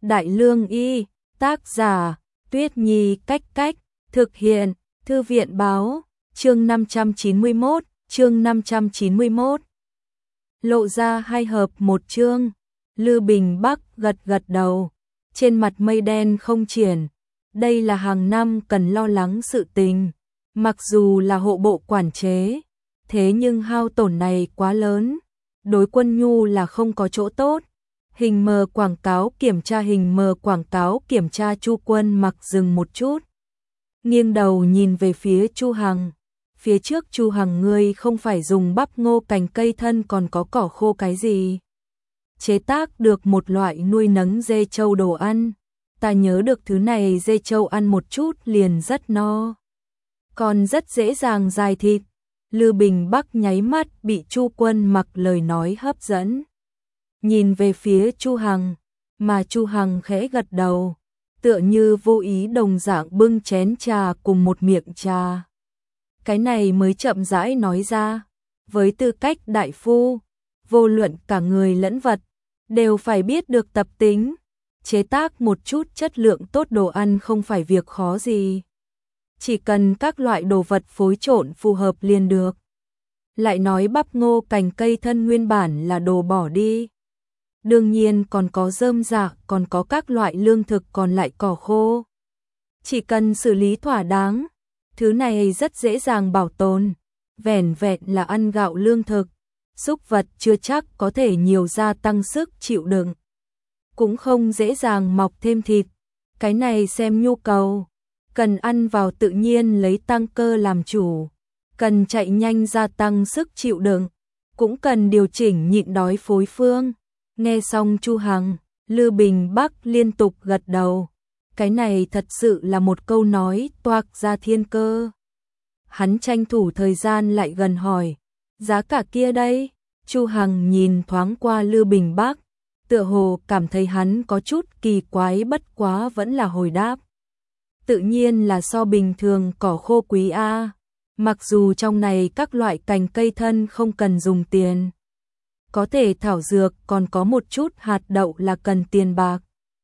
Đại Lương Y, tác giả, Tuyết Nhi Cách Cách, thực hiện, Thư viện Báo, chương 591, chương 591. Lộ ra hai hợp một chương, Lư Bình Bắc gật gật đầu, trên mặt mây đen không triển, đây là hàng năm cần lo lắng sự tình, mặc dù là hộ bộ quản chế, thế nhưng hao tổn này quá lớn, đối Quân Nhu là không có chỗ tốt. Hình mờ quảng cáo kiểm tra, hình mờ quảng cáo kiểm tra. Chu Quân Mặc dừng một chút, nghiêng đầu nhìn về phía Chu Hằng. Phía trước Chu Hằng, ngươi không phải dùng bắp ngô cành cây thân còn có cỏ khô cái gì? Chế tác được một loại nuôi nấng dê trâu đồ ăn. Ta nhớ được thứ này dê trâu ăn một chút liền rất no, còn rất dễ dàng dài thịt. Lư Bình Bắc nháy mắt bị Chu Quân Mặc lời nói hấp dẫn, nhìn về phía Chu Hằng, mà Chu Hằng khẽ gật đầu, tựa như vô ý đồng dạng bưng chén trà cùng một miệng trà. Cái này mới chậm rãi nói ra, với tư cách đại phu, vô luận cả người lẫn vật, đều phải biết được tập tính, chế tác một chút chất lượng tốt đồ ăn không phải việc khó gì. Chỉ cần các loại đồ vật phối trộn phù hợp liền được. Lại nói bắp ngô cành cây thân nguyên bản là đồ bỏ đi. Đương nhiên còn có rơm rạ, còn có các loại lương thực, còn lại cỏ khô. Chỉ cần xử lý thỏa đáng, thứ này rất dễ dàng bảo tồn. Vẻn vẹn là ăn gạo lương thực, súc vật chưa chắc có thể nhiều gia tăng sức chịu đựng. Cũng không dễ dàng mọc thêm thịt. Cái này xem nhu cầu. Cần ăn vào tự nhiên lấy tăng cơ làm chủ. Cần chạy nhanh gia tăng sức chịu đựng. Cũng cần điều chỉnh nhịn đói phối phương. Nghe xong Chu Hằng, Lư Bình Bắc liên tục gật đầu. Cái này thật sự là một câu nói toạc ra thiên cơ. Hắn tranh thủ thời gian lại gần hỏi, giá cả kia đây? Chu Hằng nhìn thoáng qua Lư Bình Bắc, tựa hồ cảm thấy hắn có chút kỳ quái, bất quá vẫn là hồi đáp. Tự nhiên là so bình thường cỏ khô quý a. Mặc dù trong này các loại cành cây thân không cần dùng tiền, có thể thảo dược còn có một chút hạt đậu là cần tiền bạc.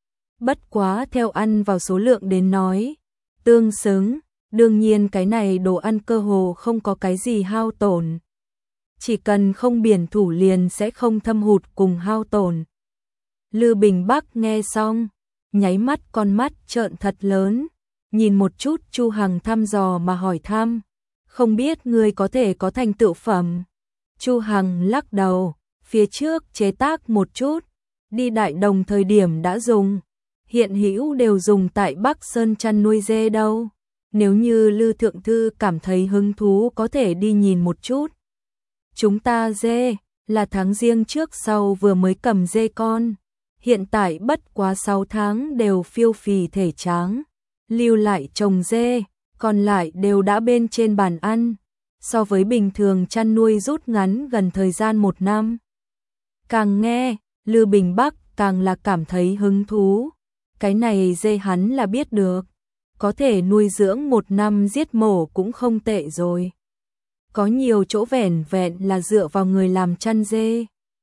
Bất quá theo ăn vào số lượng đến nói, tương xứng, đương nhiên cái này đồ ăn cơ hồ không có cái gì hao tổn. Chỉ cần không biển thủ liền sẽ không thâm hụt cùng hao tổn. Lư Bình Bắc nghe xong, nháy mắt con mắt trợn thật lớn, nhìn một chút Chu Hằng thăm dò mà hỏi thăm, không biết ngươi có thể có thành tựu phẩm? Chu Hằng lắc đầu, phía trước chế tác một chút, đi Đại Đồng thời điểm đã dùng, hiện hữu đều dùng tại Bắc Sơn chăn nuôi dê đâu. Nếu như Lư Thượng Thư cảm thấy hứng thú có thể đi nhìn một chút. Chúng ta dê, là tháng Giêng trước sau vừa mới cầm dê con, hiện tại bất quá 6 tháng đều phiêu phì thể tráng, lưu lại trồng dê, còn lại đều đã bên trên bàn ăn, so với bình thường chăn nuôi rút ngắn gần thời gian 1 năm. Càng nghe, Lư Bình Bắc càng là cảm thấy hứng thú, cái này dê hắn là biết được, có thể nuôi dưỡng 1 năm giết mổ cũng không tệ rồi. Có nhiều chỗ vẻn vẹn là dựa vào người làm chăn dê,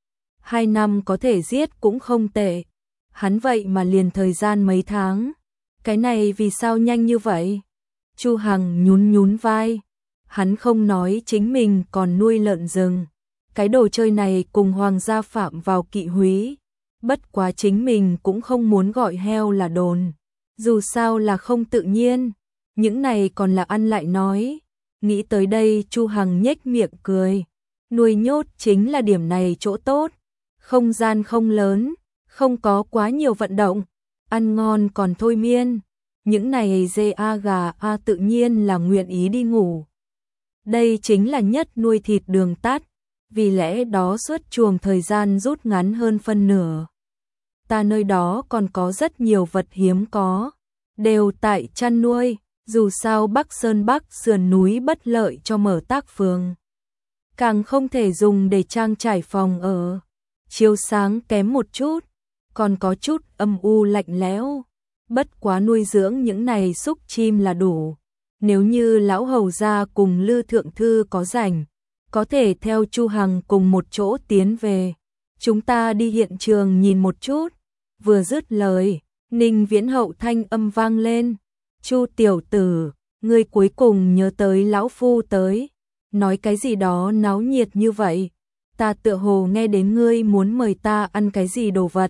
2 năm có thể giết cũng không tệ. Hắn vậy mà liền thời gian mấy tháng, cái này vì sao nhanh như vậy? Chu Hằng nhún nhún vai, hắn không nói chính mình còn nuôi lợn rừng, cái đồ chơi này cùng hoàng gia phạm vào kỵ húy, bất quá chính mình cũng không muốn gọi heo là đồn, dù sao là không tự nhiên, những này còn là ăn lại nói. Nghĩ tới đây Chu Hằng nhếch miệng cười, nuôi nhốt chính là điểm này chỗ tốt, không gian không lớn, không có quá nhiều vận động, ăn ngon còn thôi miên, những này dê a gà a tự nhiên là nguyện ý đi ngủ. Đây chính là nhất nuôi thịt đường tắt, vì lẽ đó suốt chuồng thời gian rút ngắn hơn phân nửa. Ta nơi đó còn có rất nhiều vật hiếm có, đều tại chăn nuôi, dù sao Bắc Sơn Bắc sườn núi bất lợi cho mở tác phường. Càng không thể dùng để trang trải phòng ở, chiếu sáng kém một chút, còn có chút âm u lạnh lẽo. Bất quá nuôi dưỡng những này súc chim là đủ. Nếu như lão hầu gia cùng Lư Thượng Thư có rảnh, có thể theo Chu Hằng cùng một chỗ tiến về. Chúng ta đi hiện trường nhìn một chút. Vừa dứt lời, Ninh Viễn Hậu thanh âm vang lên. Chu tiểu tử, ngươi cuối cùng nhớ tới lão phu tới. Nói cái gì đó náo nhiệt như vậy. Ta tựa hồ nghe đến ngươi muốn mời ta ăn cái gì đồ vật.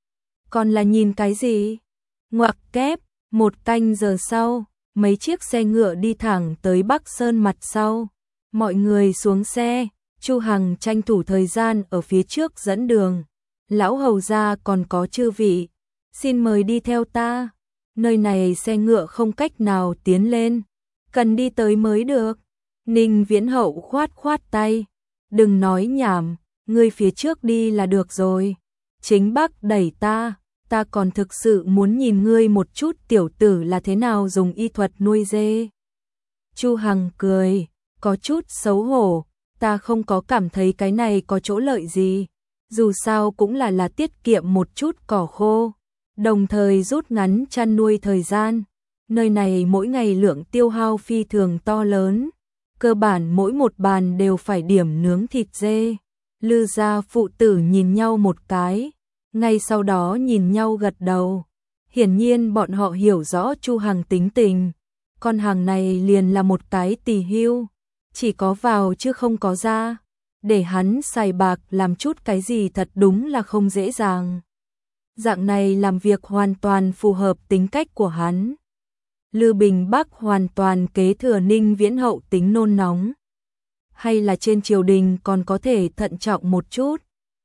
Còn là nhìn cái gì? Ngoặc kép, 1 canh giờ sau, mấy chiếc xe ngựa đi thẳng tới Bắc Sơn mặt sau. Mọi người xuống xe, Chu Hằng tranh thủ thời gian ở phía trước dẫn đường. Lão hầu gia còn có chư vị, xin mời đi theo ta. Nơi này xe ngựa không cách nào tiến lên, cần đi tới mới được. Ninh Viễn Hậu khoát khoát tay, đừng nói nhảm, ngươi phía trước đi là được rồi. Chính bác đẩy ta còn thực sự muốn nhìn ngươi một chút tiểu tử là thế nào dùng y thuật nuôi dê. Chu Hằng cười, có chút xấu hổ, ta không có cảm thấy cái này có chỗ lợi gì, dù sao cũng là tiết kiệm một chút cỏ khô, đồng thời rút ngắn chăn nuôi thời gian. Nơi này mỗi ngày lượng tiêu hao phi thường to lớn, cơ bản mỗi một bàn đều phải điểm nướng thịt dê. Lư gia phụ tử nhìn nhau một cái, ngay sau đó nhìn nhau gật đầu. Hiển nhiên bọn họ hiểu rõ Chu Hằng tính tình, con hàng này liền là một cái tỳ hưu, chỉ có vào chứ không có ra, để hắn xài bạc làm chút cái gì thật đúng là không dễ dàng. Dạng này làm việc hoàn toàn phù hợp tính cách của hắn. Lư Bình Bắc hoàn toàn kế thừa Ninh Viễn Hậu tính nôn nóng. Hay là trên triều đình còn có thể thận trọng một chút.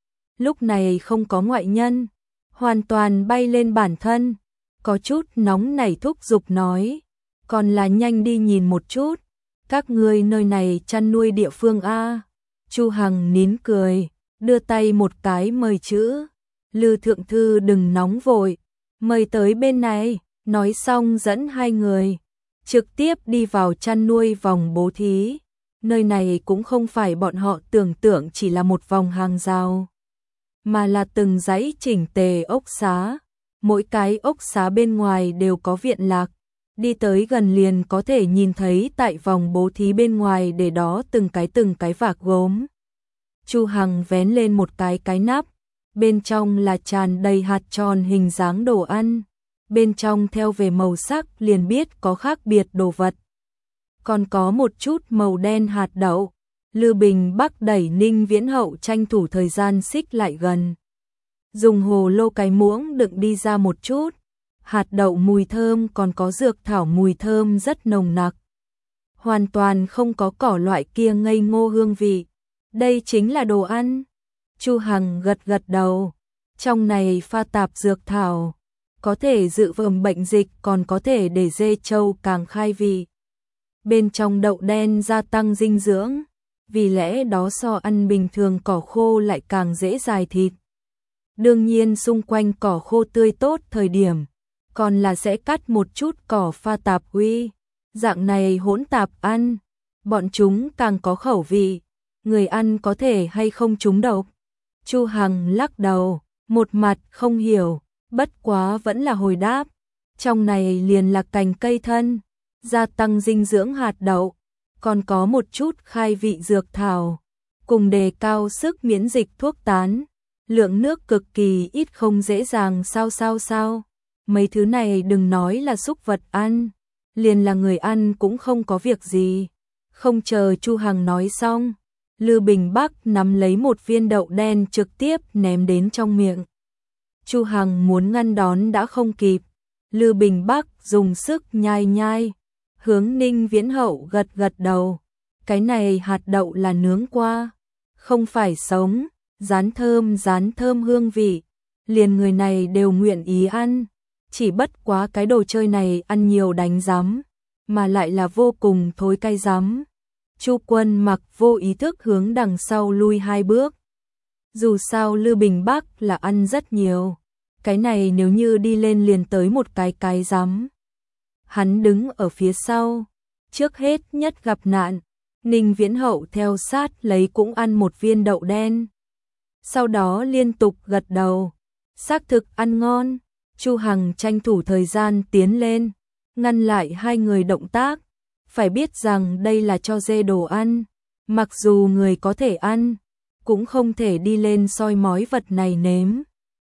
Lúc này không có ngoại nhân, hoàn toàn bay lên bản thân, có chút nóng nảy thúc giục nói, còn là nhanh đi nhìn một chút, các ngươi nơi này chăn nuôi địa phương a. Chu Hằng nín cười, đưa tay một cái mời chữ. Lư thượng thư đừng nóng vội, mời tới bên này. Nói xong dẫn hai người trực tiếp đi vào chăn nuôi vòng bố thí. Nơi này cũng không phải bọn họ tưởng tượng chỉ là một vòng hàng rào, mà là từng dãy chỉnh tề ốc xá. Mỗi cái ốc xá bên ngoài đều có viện lạc, đi tới gần liền có thể nhìn thấy tại vòng bố thí bên ngoài để đó từng cái vạc gốm. Chu Hằng vén lên một cái nắp, bên trong là tràn đầy hạt tròn hình dáng đồ ăn. Bên trong theo về màu sắc liền biết có khác biệt đồ vật. Còn có một chút màu đen hạt đậu. Lư Bình Bắc đẩy Ninh Viễn Hậu tranh thủ thời gian xích lại gần. Dùng hồ lô cái muỗng đựng đi ra một chút. Hạt đậu mùi thơm còn có dược thảo mùi thơm rất nồng nặc. Hoàn toàn không có cỏ loại kia ngây ngô hương vị. Đây chính là đồ ăn. Chu Hằng gật đầu. Trong này pha tạp dược thảo, có thể dự phòng bệnh dịch, còn có thể để dê trâu càng khai vị. Bên trong đậu đen gia tăng dinh dưỡng, vì lẽ đó so ăn bình thường cỏ khô lại càng dễ dài thịt. Đương nhiên xung quanh cỏ khô tươi tốt thời điểm, còn là sẽ cắt một chút cỏ pha tạp uy. Dạng này hỗn tạp ăn, bọn chúng càng có khẩu vị, người ăn có thể hay không trúng độc. Chu Hằng lắc đầu, một mặt không hiểu. Bất quá vẫn là hồi đáp, trong này liền là cành cây thân, gia tăng dinh dưỡng hạt đậu, còn có một chút khai vị dược thảo, cùng đề cao sức miễn dịch thuốc tán, lượng nước cực kỳ ít không dễ dàng sao. Mấy thứ này đừng nói là súc vật ăn, liền là người ăn cũng không có việc gì. Không chờ Chu Hằng nói xong, Lư Bình Bắc nắm lấy một viên đậu đen trực tiếp ném đến trong miệng. Chu Hằng muốn ngăn đón đã không kịp, Lư Bình Bắc dùng sức nhai, hướng Ninh Viễn Hậu gật đầu. Cái này hạt đậu là nướng qua, không phải sống, rán thơm hương vị, liền người này đều nguyện ý ăn, chỉ bất quá cái đồ chơi này ăn nhiều đánh rắm, mà lại là vô cùng thối cay rắm. Chu Quân Mặc vô ý thức hướng đằng sau lui 2 bước. Dù sao Lư Bình Bắc là ăn rất nhiều, cái này nếu như đi lên liền tới một cái rắm. Hắn đứng ở phía sau, trước hết nhất gặp nạn, Ninh Viễn Hậu theo sát lấy cũng ăn một viên đậu đen. Sau đó liên tục gật đầu, xác thực ăn ngon. Chu Hằng tranh thủ thời gian tiến lên, ngăn lại hai người động tác. Phải biết rằng đây là cho dê đồ ăn, mặc dù người có thể ăn, cũng không thể đi lên soi mói vật này nếm.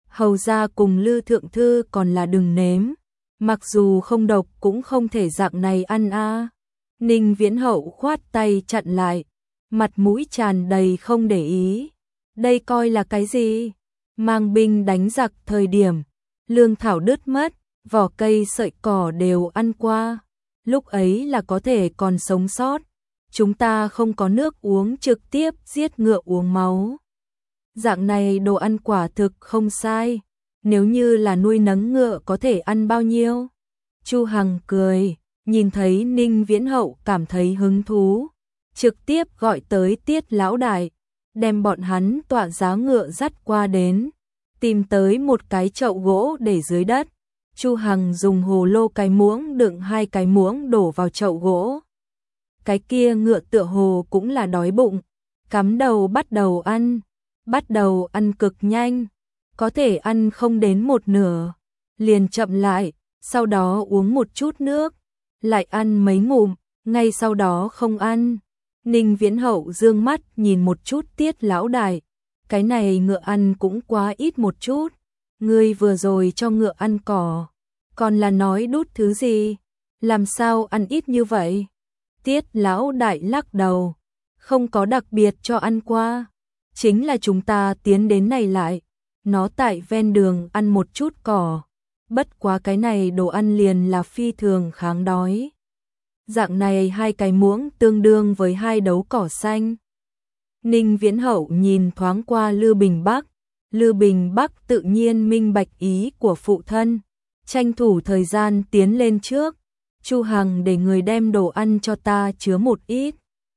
Hầu ra cùng Lư thượng thư còn là đừng nếm, mặc dù không độc cũng không thể dạng này ăn a. Ninh Viễn Hậu khoát tay chặn lại, mặt mũi tràn đầy không để ý. Đây coi là cái gì? Mang binh đánh giặc thời điểm, lương thảo đứt mất, vỏ cây sợi cỏ đều ăn qua. Lúc ấy là có thể còn sống sót. Chúng ta không có nước uống, trực tiếp giết ngựa uống máu. Dạng này đồ ăn quả thực không sai. Nếu như là nuôi nấng ngựa có thể ăn bao nhiêu? Chu Hằng cười, nhìn thấy Ninh Viễn Hậu cảm thấy hứng thú, trực tiếp gọi tới Tiết lão đại, đem bọn hắn tọa giá ngựa dắt qua đến, tìm tới một cái chậu gỗ để dưới đất. Chu Hằng dùng hồ lô cái muỗng đựng 2 cái muỗng đổ vào chậu gỗ. Cái kia ngựa tựa hồ cũng là đói bụng, cắm đầu bắt đầu ăn cực nhanh, có thể ăn không đến một nửa, liền chậm lại, sau đó uống một chút nước, lại ăn mấy ngụm, ngay sau đó không ăn. Ninh Viễn Hậu dương mắt nhìn một chút Tiết lão đại, cái này ngựa ăn cũng quá ít một chút, ngươi vừa rồi cho ngựa ăn cỏ, còn là nói đút thứ gì, làm sao ăn ít như vậy? Tiết lão đại lắc đầu, không có đặc biệt cho ăn qua, chính là chúng ta tiến đến này lại, nó tại ven đường ăn một chút cỏ, bất quá cái này đồ ăn liền là phi thường kháng đói. Dạng này 2 cái muỗng tương đương với 2 đấu cỏ xanh. Ninh Viễn Hậu nhìn thoáng qua Lư Bình Bắc tự nhiên minh bạch ý của phụ thân, tranh thủ thời gian tiến lên trước. Chu Hằng để người đem đồ ăn cho ta chứa một ít.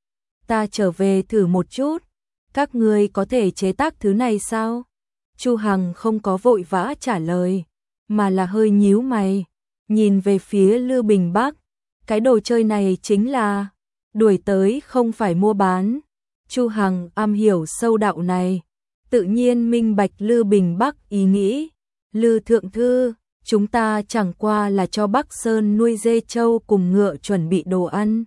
Ta trở về thử một chút, các ngươi có thể chế tác thứ này sao? Chu Hằng không có vội vã trả lời, mà là hơi nhíu mày, nhìn về phía Lư Bình Bắc. Cái đồ chơi này chính là đuổi tới không phải mua bán. Chu Hằng am hiểu sâu đạo này, tự nhiên minh bạch Lư Bình Bắc ý nghĩ. Lư thượng thư, chúng ta chẳng qua là cho Bắc Sơn nuôi dê trâu cùng ngựa chuẩn bị đồ ăn.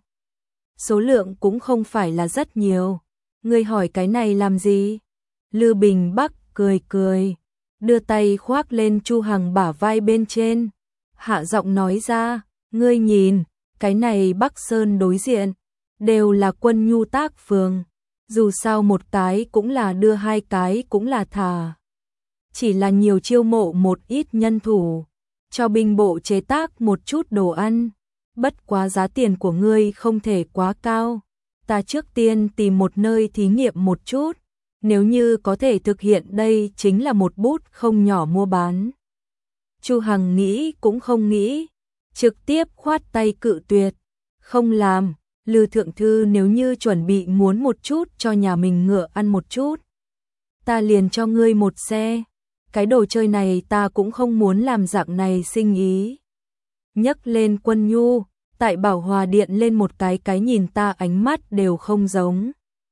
Số lượng cũng không phải là rất nhiều. Ngươi hỏi cái này làm gì? Lư Bình Bắc cười cười, đưa tay khoác lên Chu Hằng bả vai bên trên, hạ giọng nói ra, ngươi nhìn, cái này Bắc Sơn đối diện, đều là quân nhu tác phường, dù sao một cái cũng là đưa, 2 cái cũng là thả. Chỉ là nhiều chiêu mộ một ít nhân thủ, cho binh bộ chế tác một chút đồ ăn, bất quá giá tiền của ngươi không thể quá cao. Ta trước tiên tìm một nơi thí nghiệm một chút, nếu như có thể thực hiện đây chính là một bút không nhỏ mua bán. Chu Hằng nghĩ cũng không nghĩ, trực tiếp khoát tay cự tuyệt, không làm. Lư thượng thư nếu như chuẩn bị muốn một chút cho nhà mình ngựa ăn một chút, ta liền cho ngươi một xe. Cái đồ chơi này ta cũng không muốn làm dạng này sinh ý. Nhấc lên quân nhu, tại Bảo Hòa Điện lên một cái nhìn ta ánh mắt đều không giống.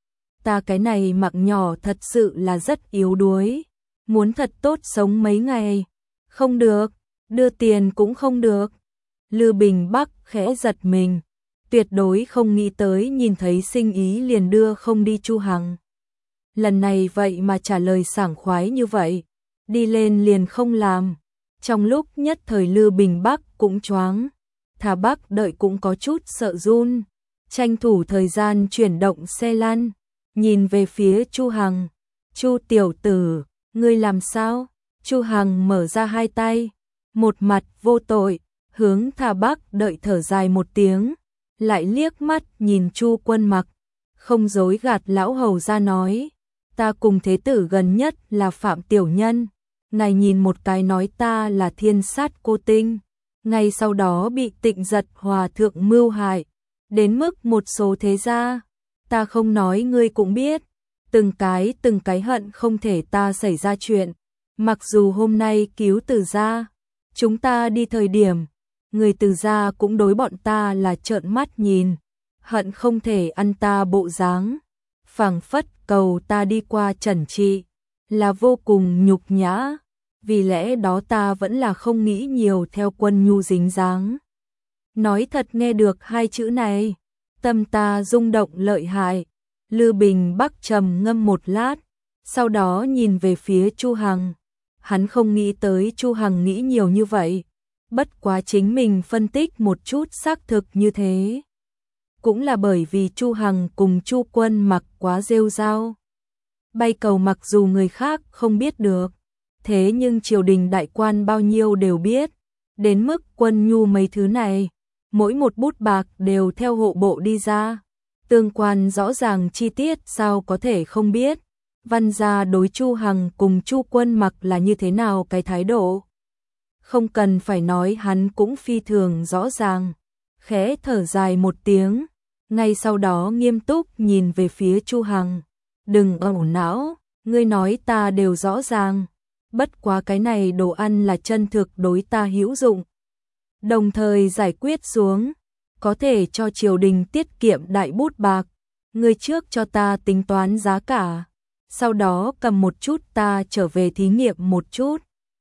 Ta cái này mạng nhỏ thật sự là rất yếu đuối, muốn thật tốt sống mấy ngày, không được, đưa tiền cũng không được. Lư Bình Bắc khẽ giật mình, tuyệt đối không nghĩ tới nhìn thấy sinh ý liền đưa không đi Chu Hằng. Lần này vậy mà trả lời sảng khoái như vậy, đi lên liền không làm. Trong lúc nhất thời Lư Bình Bắc cũng choáng, Thà Bắc đợi cũng có chút sợ run, tranh thủ thời gian chuyển động xe lăn, nhìn về phía Chu Hằng. Chu tiểu tử, ngươi làm sao? Chu Hằng mở ra 2 tay, một mặt vô tội, hướng Thà Bắc đợi thở dài một tiếng, lại liếc mắt nhìn Chu Quân Mặc, không dối gạt lão hầu ra nói, ta cùng thế tử gần nhất là Phạm tiểu nhân, này nhìn một cái nói ta là thiên sát cô tinh, ngay sau đó bị Tịnh Giật hòa thượng mưu hại, đến mức một số thế gia, ta không nói ngươi cũng biết, từng cái hận không thể ta xảy ra chuyện, mặc dù hôm nay cứu Từ gia, chúng ta đi thời điểm, người Từ gia cũng đối bọn ta là trợn mắt nhìn, hận không thể ăn ta bộ dáng, phảng phất cầu ta đi qua trần trị, là vô cùng nhục nhã, vì lẽ đó ta vẫn là không nghĩ nhiều theo quân nhu dính dáng. Nói thật nghe được 2 chữ này, tâm ta rung động lợi hại. Lư Bình Bắc trầm ngâm một lát, sau đó nhìn về phía Chu Hằng. Hắn không nghĩ tới Chu Hằng nghĩ nhiều như vậy, bất quá chính mình phân tích một chút xác thực như thế. Cũng là bởi vì Chu Hằng cùng Chu Quân Mặc quá rêu rao. Bay cầu mặc dù người khác không biết được, thế nhưng triều đình đại quan bao nhiêu đều biết, đến mức quân nhu mấy thứ này, mỗi một bút bạc đều theo hộ bộ đi ra, tương quan rõ ràng chi tiết sao có thể không biết. Văn gia đối Chu Hằng cùng Chu Quân Mặc là như thế nào cái thái độ. Không cần phải nói hắn cũng phi thường rõ ràng, khẽ thở dài một tiếng, ngay sau đó nghiêm túc nhìn về phía Chu Hằng. Đừng ẩu não, ngươi nói ta đều rõ ràng, bất quá cái này đồ ăn là chân thực đối ta hữu dụng. Đồng thời giải quyết xuống, có thể cho triều đình tiết kiệm đại bút bạc, ngươi trước cho ta tính toán giá cả, sau đó cầm một chút ta trở về thí nghiệm một chút.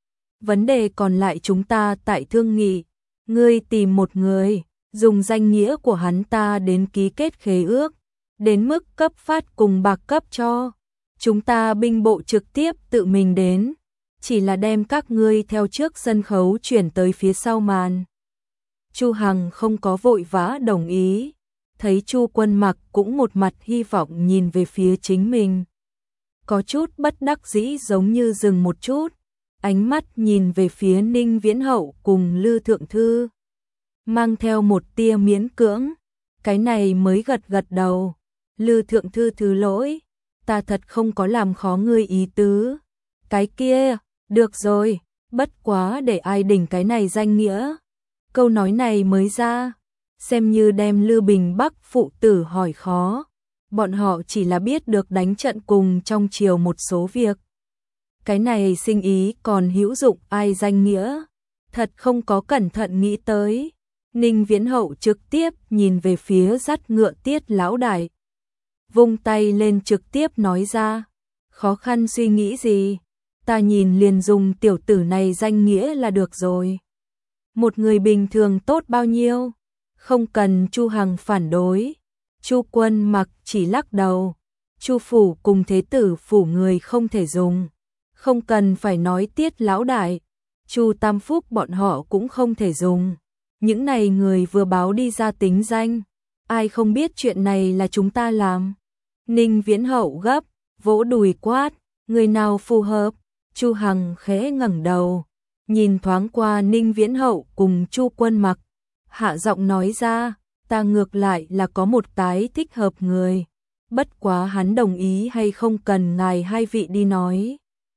Vấn đề còn lại chúng ta tại thương nghị, ngươi tìm một người, dùng danh nghĩa của hắn ta đến ký kết khế ước, đến mức cấp phát cùng bạc cấp cho. Chúng ta binh bộ trực tiếp tự mình đến, chỉ là đem các ngươi theo trước sân khấu chuyển tới phía sau màn. Chu Hằng không có vội vã đồng ý, thấy Chu Quân Mặc cũng một mặt hy vọng nhìn về phía chính mình. Có chút bất đắc dĩ giống như dừng một chút, ánh mắt nhìn về phía Ninh Viễn Hậu cùng Lư Thượng Thư, mang theo một tia miễn cưỡng, cái này mới gật gật đầu. Lư Thượng Thư thứ lỗi, ta thật không có làm khó ngươi ý tứ. Cái kia, được rồi, bất quá để ai đỉnh cái này danh nghĩa. Câu nói này mới ra, xem như đem Lư Bình Bắc phụ tử hỏi khó. Bọn họ chỉ là biết được đánh trận cùng trong triều một số việc. Cái này sinh ý còn hữu dụng ai danh nghĩa, thật không có cẩn thận nghĩ tới. Ninh Viễn Hậu trực tiếp nhìn về phía dắt ngựa Tiết lão đại, vung tay lên trực tiếp nói ra, khó khăn suy nghĩ gì, ta nhìn liền dùng tiểu tử này danh nghĩa là được rồi. Một người bình thường tốt bao nhiêu, không cần. Chu Hằng phản đối, Chu Quân Mặc chỉ lắc đầu, Chu phủ cùng thế tử phủ người không thể dùng, không cần phải nói Tiết lão đại, Chu Tam Phúc bọn họ cũng không thể dùng. Những này người vừa báo đi ra tính danh, ai không biết chuyện này là chúng ta làm. Ninh Viễn Hậu gấp, vỗ đùi quát, người nào phù hợp. Chu Hằng khẽ ngẩng đầu, nhìn thoáng qua Ninh Viễn Hậu cùng Chu Quân Mặc, hạ giọng nói ra, ta ngược lại là có một cái thích hợp người, bất quá hắn đồng ý hay không cần ngài hai vị đi nói.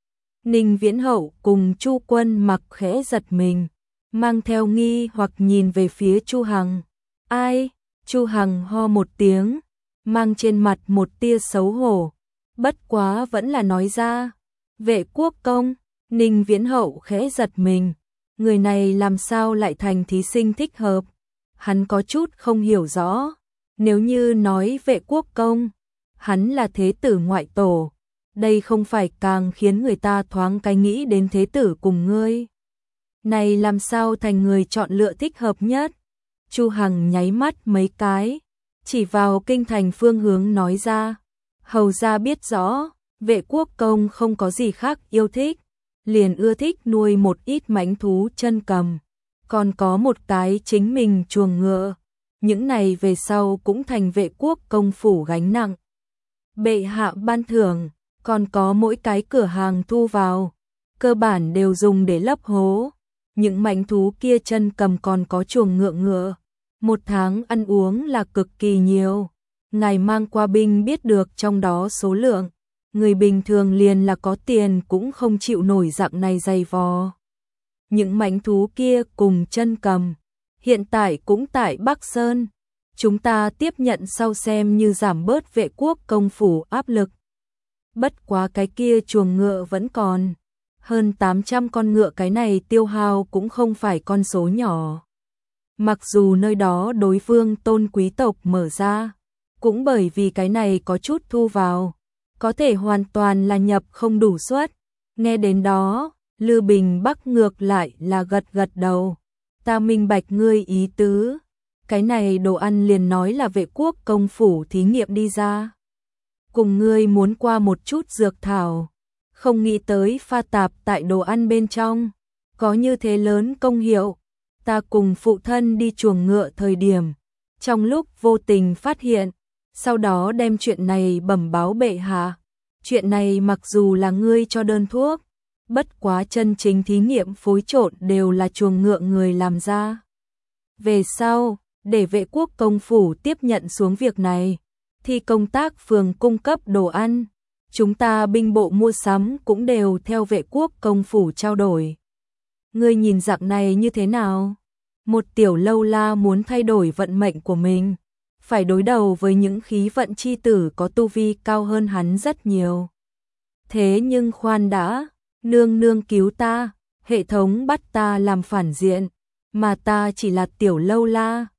Ninh Viễn Hậu cùng Chu Quân Mặc khẽ giật mình, mang theo nghi hoặc nhìn về phía Chu Hằng. Ai? Chu Hằng ho một tiếng, mang trên mặt một tia xấu hổ, bất quá vẫn là nói ra, Vệ Quốc Công. Ninh Viễn Hậu khẽ giật mình, người này làm sao lại thành thí sinh thích hợp? Hắn có chút không hiểu rõ, nếu như nói Vệ Quốc Công, hắn là thế tử ngoại tổ, đây không phải càng khiến người ta thoáng cái nghĩ đến thế tử cùng ngươi. Này làm sao thành người chọn lựa thích hợp nhất? Chu Hằng nháy mắt mấy cái, chỉ vào kinh thành phương hướng nói ra, hầu gia biết rõ, Vệ Quốc Công không có gì khác yêu thích, liền ưa thích nuôi một ít mãnh thú chân cầm, còn có một cái chính mình chuồng ngựa, những này về sau cũng thành Vệ Quốc Công phủ gánh nặng. Bệ hạ ban thưởng, còn có mỗi cái cửa hàng thu vào, cơ bản đều dùng để lấp hố. Những mãnh thú kia chân cầm còn có chuồng ngựa, một tháng ăn uống là cực kỳ nhiều. Ngài mang qua binh biết được trong đó số lượng, người bình thường liền là có tiền cũng không chịu nổi dạng này dày vò. Những mãnh thú kia cùng chân cầm, hiện tại cũng tại Bắc Sơn, chúng ta tiếp nhận sau xem như giảm bớt Vệ Quốc Công phủ áp lực. Bất quá cái kia chuồng ngựa vẫn còn, hơn 800 con ngựa, cái này tiêu hao cũng không phải con số nhỏ. Mặc dù nơi đó đối phương tôn quý tộc mở ra, cũng bởi vì cái này có chút thu vào, có thể hoàn toàn là nhập không đủ suất. Nghe đến đó, Lư Bình Bắc ngược lại là gật gật đầu, ta minh bạch ngươi ý tứ, cái này đồ ăn liền nói là Vệ Quốc Công phủ thí nghiệm đi ra. Cùng ngươi muốn qua một chút dược thảo, không nghĩ tới pha tạp tại đồ ăn bên trong, có như thế lớn công hiệu. Ta cùng phụ thân đi chuồng ngựa thời điểm, trong lúc vô tình phát hiện, sau đó đem chuyện này bẩm báo bệ hạ. Chuyện này mặc dù là ngươi cho đơn thuốc, bất quá chân chính thí nghiệm phối trộn đều là chuồng ngựa người làm ra. Về sau, để Vệ Quốc công phủ tiếp nhận xuống việc này, thì công tác phường cung cấp đồ ăn, chúng ta binh bộ mua sắm cũng đều theo Vệ Quốc công phủ trao đổi. Ngươi nhìn dạng này như thế nào? Một tiểu lâu la muốn thay đổi vận mệnh của mình, phải đối đầu với những khí vận chi tử có tu vi cao hơn hắn rất nhiều. Thế nhưng khoan đã, nương nương cứu ta, hệ thống bắt ta làm phản diện, mà ta chỉ là tiểu lâu la,